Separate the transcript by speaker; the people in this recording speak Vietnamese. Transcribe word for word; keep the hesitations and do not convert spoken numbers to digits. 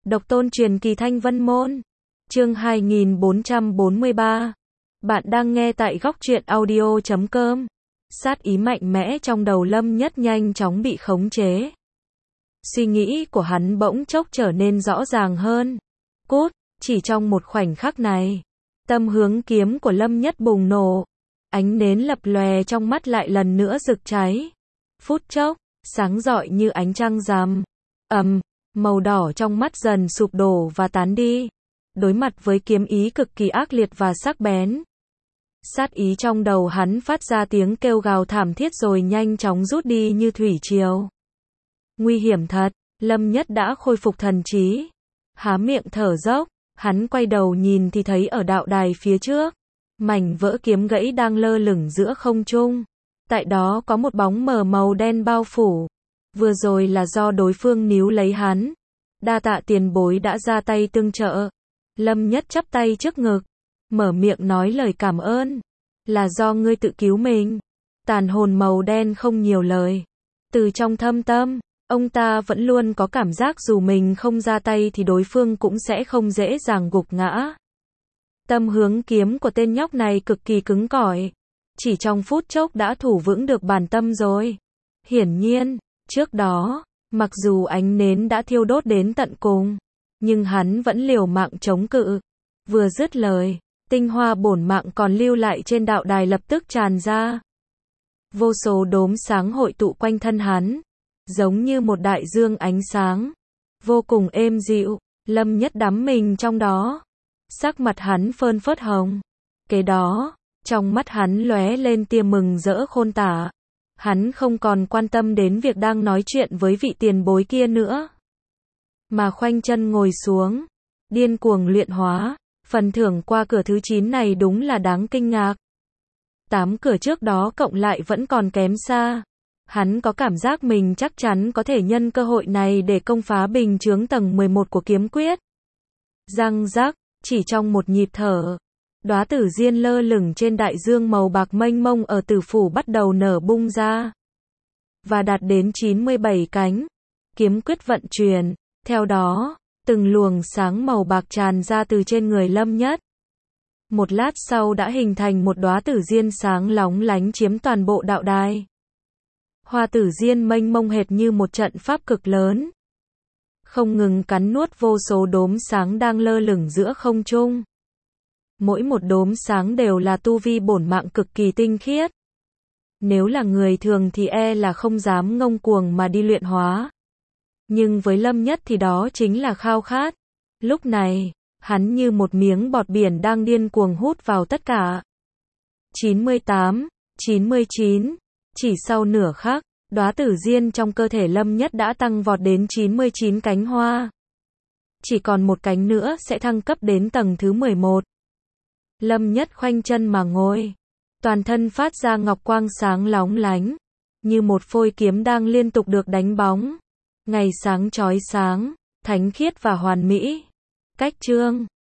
Speaker 1: Độc tôn truyền kỳ Thanh Vân Môn. Chương hai nghìn bốn trăm bốn mươi ba. Bạn đang nghe tại góc truyện audio chấm com. Sát ý mạnh mẽ trong đầu Lâm Nhất nhanh chóng bị khống chế. Suy nghĩ của hắn bỗng chốc trở nên rõ ràng hơn. Cút, chỉ trong một khoảnh khắc này, tâm hướng kiếm của Lâm Nhất bùng nổ. Ánh nến lập lòe trong mắt lại lần nữa rực cháy. Phút chốc, sáng rọi như ánh trăng rằm. Ầm, màu đỏ trong mắt dần sụp đổ và tán đi. Đối mặt với kiếm ý cực kỳ ác liệt và sắc bén. Sát ý trong đầu hắn phát ra tiếng kêu gào thảm thiết rồi nhanh chóng rút đi như thủy triều. Nguy hiểm thật, Lâm Nhất đã khôi phục thần trí. Há miệng thở dốc, hắn quay đầu nhìn thì thấy ở đạo đài phía trước, mảnh vỡ kiếm gãy đang lơ lửng giữa không trung. Tại đó có một bóng mờ màu đen bao phủ. Vừa rồi là do đối phương níu lấy hắn. Đa tạ tiền bối đã ra tay tương trợ. Lâm Nhất chắp tay trước ngực, mở miệng nói lời cảm ơn. Là do ngươi tự cứu mình. Tàn hồn màu đen không nhiều lời. Từ trong thâm tâm, ông ta vẫn luôn có cảm giác dù mình không ra tay thì đối phương cũng sẽ không dễ dàng gục ngã. Tâm hướng kiếm của tên nhóc này cực kỳ cứng cỏi. Chỉ trong phút chốc đã thủ vững được bản tâm rồi. Hiển nhiên, trước đó, mặc dù ánh nến đã thiêu đốt đến tận cùng, nhưng hắn vẫn liều mạng chống cự. Vừa dứt lời, tinh hoa bổn mạng còn lưu lại trên đạo đài lập tức tràn ra. Vô số đốm sáng hội tụ quanh thân hắn, giống như một đại dương ánh sáng, vô cùng êm dịu. Lâm Nhất đắm mình trong đó. Sắc mặt hắn phơn phớt hồng. Kế đó, trong mắt hắn lóe lên tia mừng rỡ khôn tả. Hắn không còn quan tâm đến việc đang nói chuyện với vị tiền bối kia nữa, mà khoanh chân ngồi xuống, điên cuồng luyện hóa. Phần thưởng qua cửa thứ chín này đúng là đáng kinh ngạc. Tám cửa trước đó cộng lại vẫn còn kém xa. Hắn có cảm giác mình chắc chắn có thể nhân cơ hội này để công phá bình chướng tầng mười một của kiếm quyết. Răng rắc, chỉ trong một nhịp thở, đóa tử diên lơ lửng trên đại dương màu bạc mênh mông ở tử phủ bắt đầu nở bung ra, và đạt đến chín mươi bảy cánh. Kiếm quyết vận chuyển, theo đó, từng luồng sáng màu bạc tràn ra từ trên người Lâm Nhất. Một lát sau đã hình thành một đóa tử diên sáng lóng lánh chiếm toàn bộ đạo đài. Hoa tử diên mênh mông hệt như một trận pháp cực lớn, không ngừng cắn nuốt vô số đốm sáng đang lơ lửng giữa không trung. Mỗi một đốm sáng đều là tu vi bổn mạng cực kỳ tinh khiết. Nếu là người thường thì e là không dám ngông cuồng mà đi luyện hóa. Nhưng với Lâm Nhất thì đó chính là khao khát. Lúc này, hắn như một miếng bọt biển đang điên cuồng hút vào tất cả. chín mươi tám, chín mươi chín, chỉ sau nửa khắc, đóa tử diên trong cơ thể Lâm Nhất đã tăng vọt đến chín mươi chín cánh hoa. Chỉ còn một cánh nữa sẽ thăng cấp đến tầng thứ mười một. Lâm Nhất khoanh chân mà ngồi, toàn thân phát ra ngọc quang sáng lóng lánh, như một phôi kiếm đang liên tục được đánh bóng. Ngày sáng chói sáng, thánh khiết và hoàn mỹ. Cách chương